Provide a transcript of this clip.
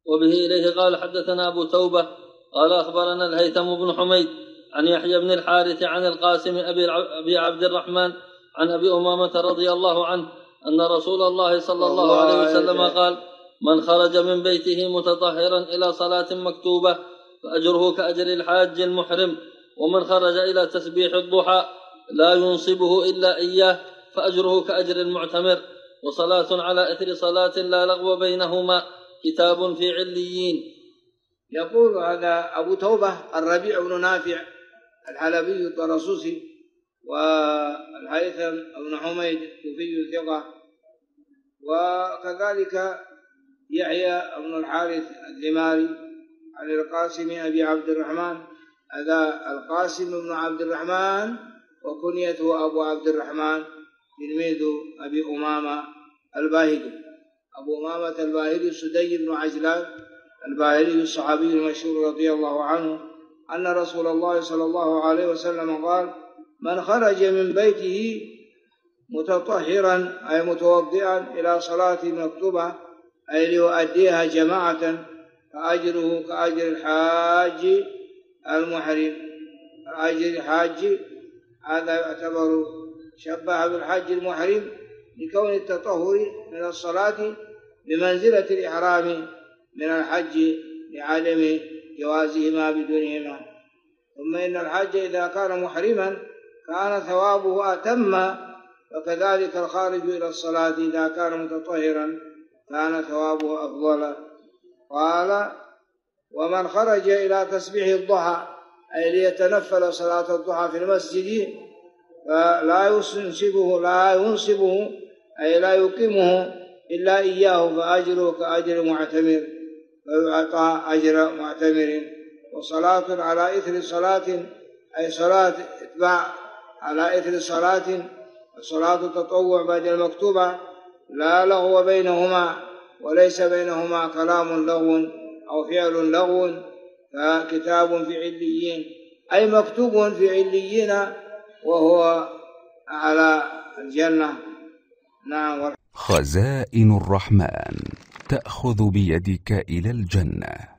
وبه إليه قال حدثنا أبو توبة قال أخبرنا الهيثم بن حميد عن يحيى بن الحارث عن القاسم أبي عبد الرحمن عن أبي أمامة رضي الله عنه أن رسول الله صلى الله عليه وسلم قال: من خرج من بيته متطهرا إلى صلاة مكتوبة فأجره كأجر الحاج المحرم، ومن خرج إلى تسبيح الضحى لا ينصبه إلا إياه فأجره كأجر المعتمر، وصلاة على إثر صلاة لا لغو بينهما كتاب في عليين. يقول هذا أبو توبة الربيع بن نافع الحلبي الطرسوسي، والهيثم بن حميد كوفي ثقة، وكذلك يحيى بن الحارث الذماري عن القاسم أبي عبد الرحمن. هذا القاسم بن عبد الرحمن وكنيته أبو عبد الرحمن، تلميذ أبي أمامة الباهلي. أبو أمامة الباهلي سدي بن عجلان الباهلي الصحابي المشهور رضي الله عنه أن رسول الله صلى الله عليه وسلم قال: من خرج من بيته متطهرا أي متوضئا إلى صلاة مكتوبة أي ليؤديها جماعة فأجره كأجر الحاج المحرم. أجر الحاج هذا يعتبر شبه بالحاج المحرم لكون التطهر من الصلاة بمنزلة الإحرام من الحج لعدم جوازهما بدونهما. ثم إن الحج إذا كان محرما كان ثوابه أتم، وكذلك الخارج إلى الصلاة إذا كان متطهرا كان ثوابه أفضل. قال: ومن خرج إلى تسبيح الضحى أي ليتنفل صلاة الضحى في المسجد فلا ينصبه أي لا يقيمه إلا إياه فأجره كأجر معتمر فيعطى أجر معتمر. وصلاة على إثر صلاة أي صلاة اتباع على إثر صلاة، صلاة التطوع بعد المكتوبة لا لغو بينهما وليس بينهما كلام لغو أو فعل لغو، فكتاب في عليين أي مكتوب في عليين وهو على الجنة. نعم. خزائن الرحمن تأخذ بيدك إلى الجنة.